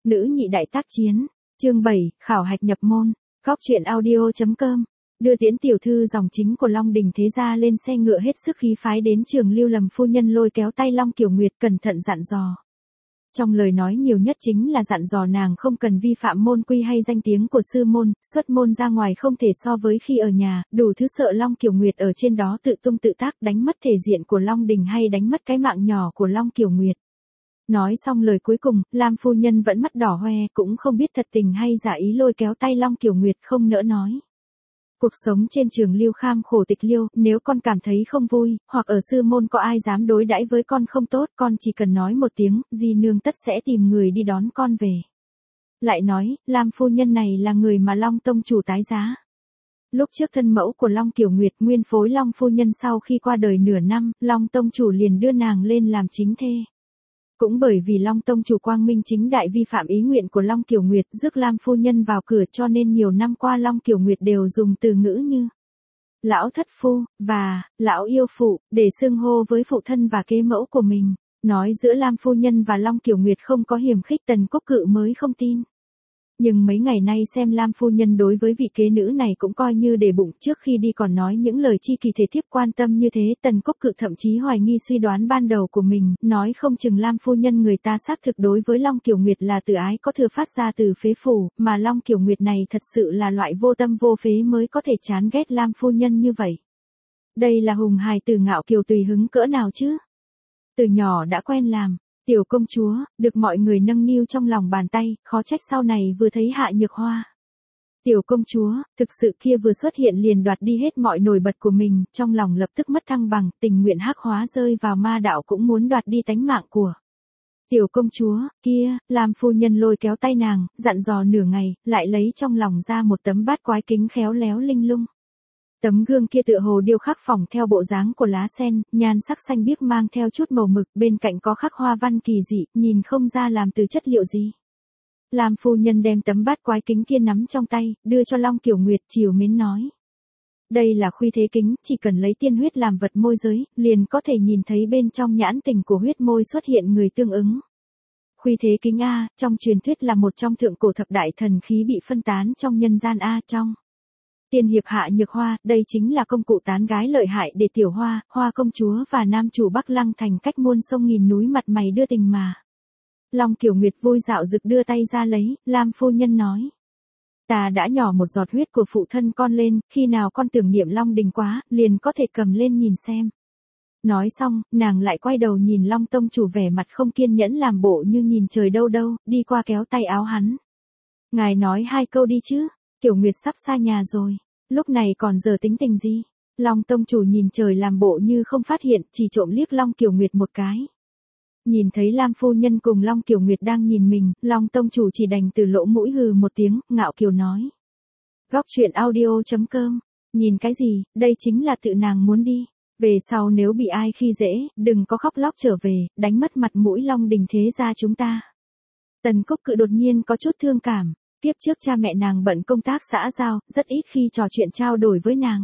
Nữ nhị đại tác chiến. Chương 7, khảo hạch nhập môn. Góc truyện audio.com. Đưa Tiễn tiểu thư dòng chính của Long Đình thế gia lên xe ngựa hết sức khí phái đến Trường Lưu Lầm phu nhân lôi kéo tay Long Kiều Nguyệt cẩn thận dặn dò. Trong lời nói nhiều nhất chính là dặn dò nàng không cần vi phạm môn quy hay danh tiếng của sư môn, xuất môn ra ngoài không thể so với khi ở nhà, đủ thứ sợ Long Kiều Nguyệt ở trên đó tự tung tự tác đánh mất thể diện của Long Đình hay đánh mất cái mạng nhỏ của Long Kiều Nguyệt. Nói xong lời cuối cùng, Lam phu nhân vẫn mắt đỏ hoe, cũng không biết thật tình hay giả ý lôi kéo tay Long Kiều Nguyệt không nỡ nói. Cuộc sống trên Trường Lưu kham khổ tịch liêu, nếu con cảm thấy không vui, hoặc ở sư môn có ai dám đối đãi với con không tốt, con chỉ cần nói một tiếng, di nương tất sẽ tìm người đi đón con về. Lại nói, Lam phu nhân này là người mà Long tông chủ tái giá. Lúc trước thân mẫu của Long Kiều Nguyệt nguyên phối Long phu nhân sau khi qua đời nửa năm, Long tông chủ liền đưa nàng lên làm chính thê. Cũng bởi vì Long tông chủ quang minh chính đại vi phạm ý nguyện của Long Kiều Nguyệt rước Lam phu nhân vào cửa, cho nên nhiều năm qua Long Kiều Nguyệt đều dùng từ ngữ như lão thất phu và lão yêu phụ để xưng hô với phụ thân và kế mẫu của mình. Nói giữa Lam phu nhân và Long Kiều Nguyệt không có hiềm khích, Tần Cốc Cự mới không tin. Nhưng mấy ngày nay xem Lam phu nhân đối với vị kế nữ này cũng coi như để bụng, trước khi đi còn nói những lời chi kỳ thể thiếp quan tâm như thế. Tần Cốc Cự thậm chí hoài nghi suy đoán ban đầu của mình, nói không chừng Lam phu nhân người ta xác thực đối với Long Kiều Nguyệt là từ ái có thừa phát ra từ phế phủ, mà Long Kiều Nguyệt này thật sự là loại vô tâm vô phế mới có thể chán ghét Lam phu nhân như vậy. Đây là hùng hài tử ngạo kiều tùy hứng cỡ nào chứ? Từ nhỏ đã quen làm tiểu công chúa, được mọi người nâng niu trong lòng bàn tay, khó trách sau này vừa thấy Hạ Nhược Hoa. Tiểu công chúa, thực sự kia vừa xuất hiện liền đoạt đi hết mọi nổi bật của mình, trong lòng lập tức mất thăng bằng, tình nguyện hắc hóa rơi vào ma đạo cũng muốn đoạt đi tánh mạng của tiểu công chúa. Kia, Lam phu nhân lôi kéo tay nàng, dặn dò nửa ngày, lại lấy trong lòng ra một tấm bát quái kính khéo léo linh lung. Tấm gương kia tựa hồ điêu khắc phỏng theo bộ dáng của lá sen, nhan sắc xanh biếc mang theo chút màu mực, bên cạnh có khắc hoa văn kỳ dị, nhìn không ra làm từ chất liệu gì. Lam phu nhân đem tấm bát quái kính kia nắm trong tay, đưa cho Long Kiều Nguyệt chiều mến nói. Đây là khuy thế kính, chỉ cần lấy tiên huyết làm vật môi giới, liền có thể nhìn thấy bên trong nhãn tình của huyết môi xuất hiện người tương ứng. Khuy thế kính A, trong truyền thuyết là một trong thượng cổ thập đại thần khí bị phân tán trong nhân gian A trong. Tiên hiệp Hạ Nhược Hoa, đây chính là công cụ tán gái lợi hại để tiểu hoa, hoa công chúa và nam chủ Bắc Lăng thành cách muôn sông nghìn núi mặt mày đưa tình mà. Long Kiều Nguyệt vui dạo rực đưa tay ra lấy, Lam phu nhân nói. Ta đã nhỏ một giọt huyết của phụ thân con lên, khi nào con tưởng niệm Long Đình quá, liền có thể cầm lên nhìn xem. Nói xong, nàng lại quay đầu nhìn Long tông chủ vẻ mặt không kiên nhẫn làm bộ như nhìn trời đâu đâu, đi qua kéo tay áo hắn. Ngài nói hai câu đi chứ. Kiều Nguyệt sắp xa nhà rồi, lúc này còn giờ tính tình gì? Long tông chủ nhìn trời làm bộ như không phát hiện, chỉ trộm liếc Long Kiều Nguyệt một cái. Nhìn thấy Lam phu nhân cùng Long Kiều Nguyệt đang nhìn mình, Long tông chủ chỉ đành từ lỗ mũi hừ một tiếng, ngạo kiều nói. Góc truyện audio.com, nhìn cái gì, đây chính là tự nàng muốn đi. Về sau nếu bị ai khi dễ, đừng có khóc lóc trở về, đánh mất mặt mũi Long Đình thế gia chúng ta. Tần Cốc Cự đột nhiên có chút thương cảm. Kiếp trước cha mẹ nàng bận công tác xã giao, rất ít khi trò chuyện trao đổi với nàng.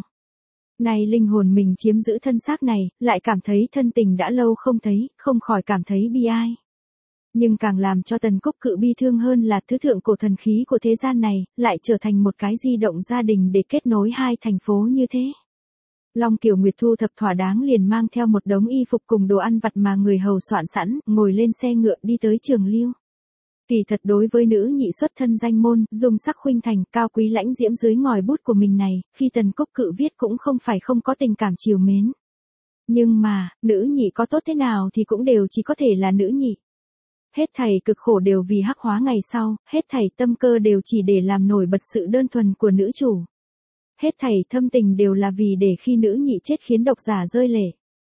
Nay linh hồn mình chiếm giữ thân xác này, lại cảm thấy thân tình đã lâu không thấy, không khỏi cảm thấy bi ai. Nhưng càng làm cho Tần Cốc Cự bi thương hơn là thứ thượng cổ thần khí của thế gian này, lại trở thành một cái di động gia đình để kết nối hai thành phố như thế. Long Kiều Nguyệt thu thập thỏa đáng liền mang theo một đống y phục cùng đồ ăn vặt mà người hầu soạn sẵn, ngồi lên xe ngựa đi tới Trường Lưu. Kỳ thật đối với nữ nhị xuất thân danh môn, dung sắc khuynh thành, cao quý lãnh diễm dưới ngòi bút của mình này, khi Tần Cốc Cự viết cũng không phải không có tình cảm trìu mến. Nhưng mà, nữ nhị có tốt thế nào thì cũng đều chỉ có thể là nữ nhị. Hết thảy cực khổ đều vì hắc hóa ngày sau, hết thảy tâm cơ đều chỉ để làm nổi bật sự đơn thuần của nữ chủ. Hết thảy thâm tình đều là vì để khi nữ nhị chết khiến độc giả rơi lệ.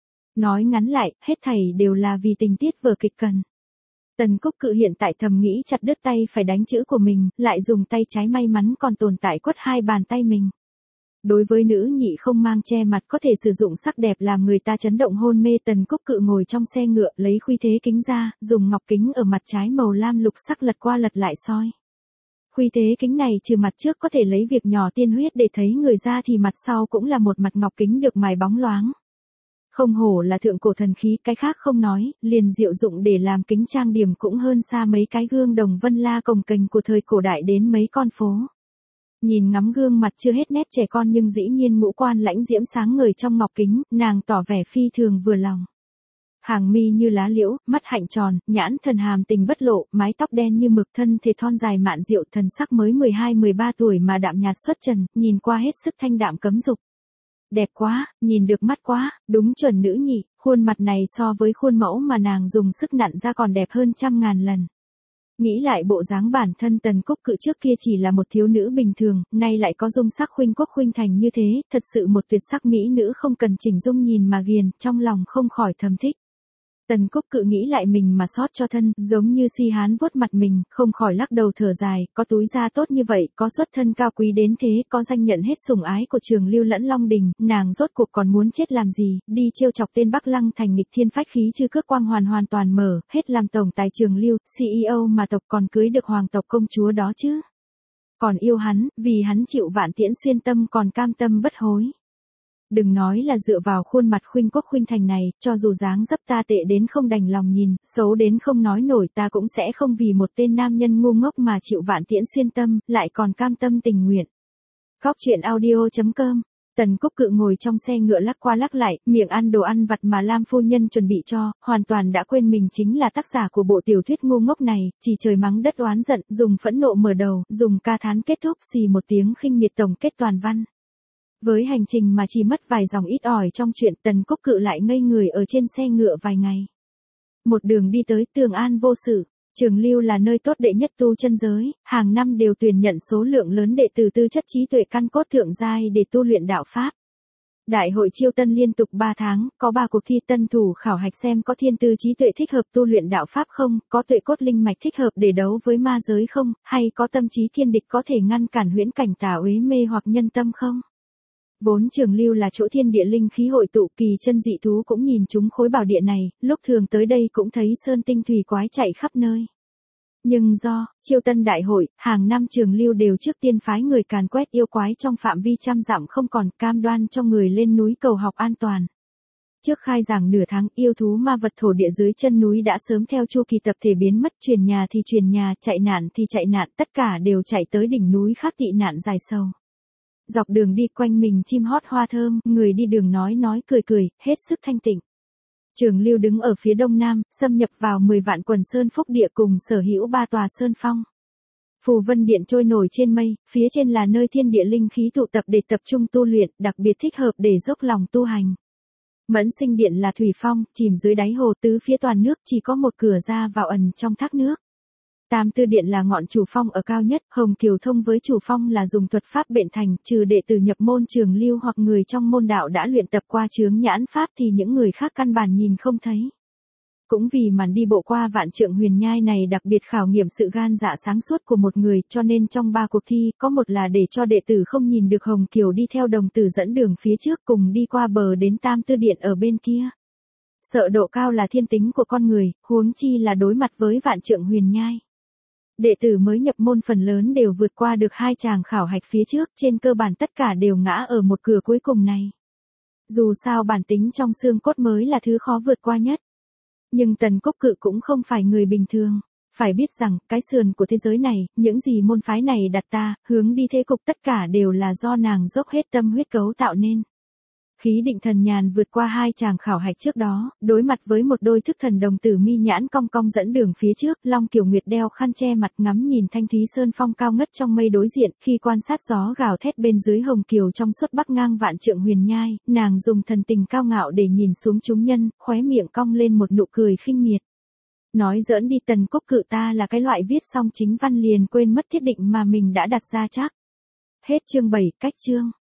Nói ngắn lại, hết thảy đều là vì tình tiết vở kịch cần. Tần Cốc Cự hiện tại thầm nghĩ chặt đứt tay phải đánh chữ của mình, lại dùng tay trái may mắn còn tồn tại quất hai bàn tay mình. Đối với nữ nhị không mang che mặt có thể sử dụng sắc đẹp làm người ta chấn động hôn mê, Tần Cốc Cự ngồi trong xe ngựa lấy khuy thế kính ra, dùng ngọc kính ở mặt trái màu lam lục sắc lật qua lật lại soi. Khuy thế kính này trừ mặt trước có thể lấy việc nhỏ tiên huyết để thấy người ra thì mặt sau cũng là một mặt ngọc kính được mài bóng loáng. Không hổ là thượng cổ thần khí, cái khác không nói, liền diệu dụng để làm kính trang điểm cũng hơn xa mấy cái gương đồng vân la cồng kềnh của thời cổ đại đến mấy con phố. Nhìn ngắm gương mặt chưa hết nét trẻ con nhưng dĩ nhiên ngũ quan lãnh diễm sáng ngời trong ngọc kính, nàng tỏ vẻ phi thường vừa lòng. Hàng mi như lá liễu, mắt hạnh tròn, nhãn thần hàm tình bất lộ, mái tóc đen như mực, thân thể thon dài mạn diệu, thần sắc mới 12-13 tuổi mà đạm nhạt xuất trần, nhìn qua hết sức thanh đạm cấm dục. Đẹp quá, nhìn được mắt quá, đúng chuẩn nữ nhị, khuôn mặt này so với khuôn mẫu mà nàng dùng sức nặn ra còn đẹp hơn trăm ngàn lần. Nghĩ lại bộ dáng bản thân Tần Cúc Cự trước kia chỉ là một thiếu nữ bình thường, nay lại có dung sắc khuynh quốc khuynh thành như thế, thật sự một tuyệt sắc mỹ nữ không cần chỉnh dung nhìn mà ghiền, trong lòng không khỏi thầm thích. Tần Cúc Cự nghĩ lại mình mà xót cho thân, giống như si hán vuốt mặt mình, không khỏi lắc đầu thở dài, có túi da tốt như vậy, có xuất thân cao quý đến thế, có danh nhận hết sủng ái của Trường Lưu lẫn Long Đình, nàng rốt cuộc còn muốn chết làm gì, đi trêu chọc tên Bắc Lăng thành nghịch thiên phách khí chứ cước quang hoàn toàn mở, hết làm tổng tài Trường Lưu, CEO mà tộc còn cưới được hoàng tộc công chúa đó chứ. Còn yêu hắn, vì hắn chịu vạn tiễn xuyên tâm còn cam tâm bất hối. Đừng nói là dựa vào khuôn mặt khuynh quốc khuynh thành này, cho dù dáng dấp ta tệ đến không đành lòng nhìn, xấu đến không nói nổi ta cũng sẽ không vì một tên nam nhân ngu ngốc mà chịu vạn tiễn xuyên tâm, lại còn cam tâm tình nguyện. Góc truyện audio.com. Tần Cúc Cự ngồi trong xe ngựa lắc qua lắc lại, miệng ăn đồ ăn vặt mà Lam phu nhân chuẩn bị cho, hoàn toàn đã quên mình chính là tác giả của bộ tiểu thuyết ngu ngốc này, chỉ trời mắng đất oán giận, dùng phẫn nộ mở đầu, dùng ca thán kết thúc, xì một tiếng khinh miệt tổng kết toàn văn. Với hành trình mà chỉ mất vài dòng ít ỏi trong chuyện, Tần Cúc Cự lại ngây người ở trên xe ngựa vài ngày. Một đường đi tới Tường An vô sự, Trường Lưu là nơi tốt đệ nhất tu chân giới, hàng năm đều tuyển nhận số lượng lớn đệ tử tư chất trí tuệ căn cốt thượng giai để tu luyện đạo pháp. Đại hội chiêu tân liên tục 3 tháng, có 3 cuộc thi tân thủ khảo hạch xem có thiên tư trí tuệ thích hợp tu luyện đạo pháp không, có tuệ cốt linh mạch thích hợp để đấu với ma giới không, hay có tâm trí thiên địch có thể ngăn cản huyễn cảnh tà uế mê hoặc nhân tâm không. Vốn Trường Lưu là chỗ thiên địa linh khí hội tụ, kỳ chân dị thú cũng nhìn chúng khối bảo địa này, lúc thường tới đây cũng thấy sơn tinh thủy quái chạy khắp nơi. Nhưng do chiêu tân đại hội, hàng năm Trường Lưu đều trước tiên phái người càn quét yêu quái trong phạm vi trăm dặm không còn, cam đoan cho người lên núi cầu học an toàn. Trước khai giảng nửa tháng, yêu thú ma vật thổ địa dưới chân núi đã sớm theo chu kỳ tập thể biến mất, chuyển nhà thì chuyển nhà, chạy nạn thì chạy nạn, tất cả đều chạy tới đỉnh núi khác tị nạn dài sâu. Dọc đường đi quanh mình chim hót hoa thơm, người đi đường nói cười, hết sức thanh tịnh. Trường Lưu đứng ở phía đông nam, xâm nhập vào 10 vạn quần sơn phúc địa cùng sở hữu 3 tòa sơn phong. Phù Vân Điện trôi nổi trên mây, phía trên là nơi thiên địa linh khí tụ tập để tập trung tu luyện, đặc biệt thích hợp để dốc lòng tu hành. Mẫn Sinh Điện là thủy phong, chìm dưới đáy hồ, tứ phía toàn nước, chỉ có một cửa ra vào ẩn trong thác nước. Tam Tư Điện là ngọn chủ phong ở cao nhất, Hồng Kiều Thông với chủ phong là dùng thuật pháp bện thành, trừ đệ tử nhập môn Trường Lưu hoặc người trong môn đạo đã luyện tập qua chướng nhãn pháp thì những người khác căn bản nhìn không thấy. Cũng vì màn đi bộ qua vạn trượng huyền nhai này đặc biệt khảo nghiệm sự gan dạ sáng suốt của một người, cho nên trong 3 cuộc thi, có một là để cho đệ tử không nhìn được Hồng Kiều đi theo đồng tử dẫn đường phía trước cùng đi qua bờ đến Tam Tư Điện ở bên kia. Sợ độ cao là thiên tính của con người, huống chi là đối mặt với vạn trượng huyền nhai. Đệ tử mới nhập môn phần lớn đều vượt qua được 2 tràng khảo hạch phía trước, trên cơ bản tất cả đều ngã ở một cửa cuối cùng này. Dù sao bản tính trong xương cốt mới là thứ khó vượt qua nhất. Nhưng Tần Cúc Cự cũng không phải người bình thường. Phải biết rằng, cái sườn của thế giới này, những gì môn phái này đặt ta, hướng đi thế cục tất cả đều là do nàng dốc hết tâm huyết cấu tạo nên. Khí Định Thần Nhàn vượt qua 2 tràng khảo hạch trước đó, đối mặt với một đôi thức thần đồng tử mi nhãn cong cong dẫn đường phía trước, Long Kiều Nguyệt đeo khăn che mặt ngắm nhìn Thanh Thúy Sơn Phong cao ngất trong mây đối diện, khi quan sát gió gào thét bên dưới Hồng Kiều trong suốt bắc ngang vạn trượng huyền nhai, nàng dùng thần tình cao ngạo để nhìn xuống chúng nhân, khóe miệng cong lên một nụ cười khinh miệt. Nói giỡn đi, Tần Cúc Cự ta là cái loại viết xong chính văn liền quên mất thiết định mà mình đã đặt ra chắc. Hết chương 7, cách chương.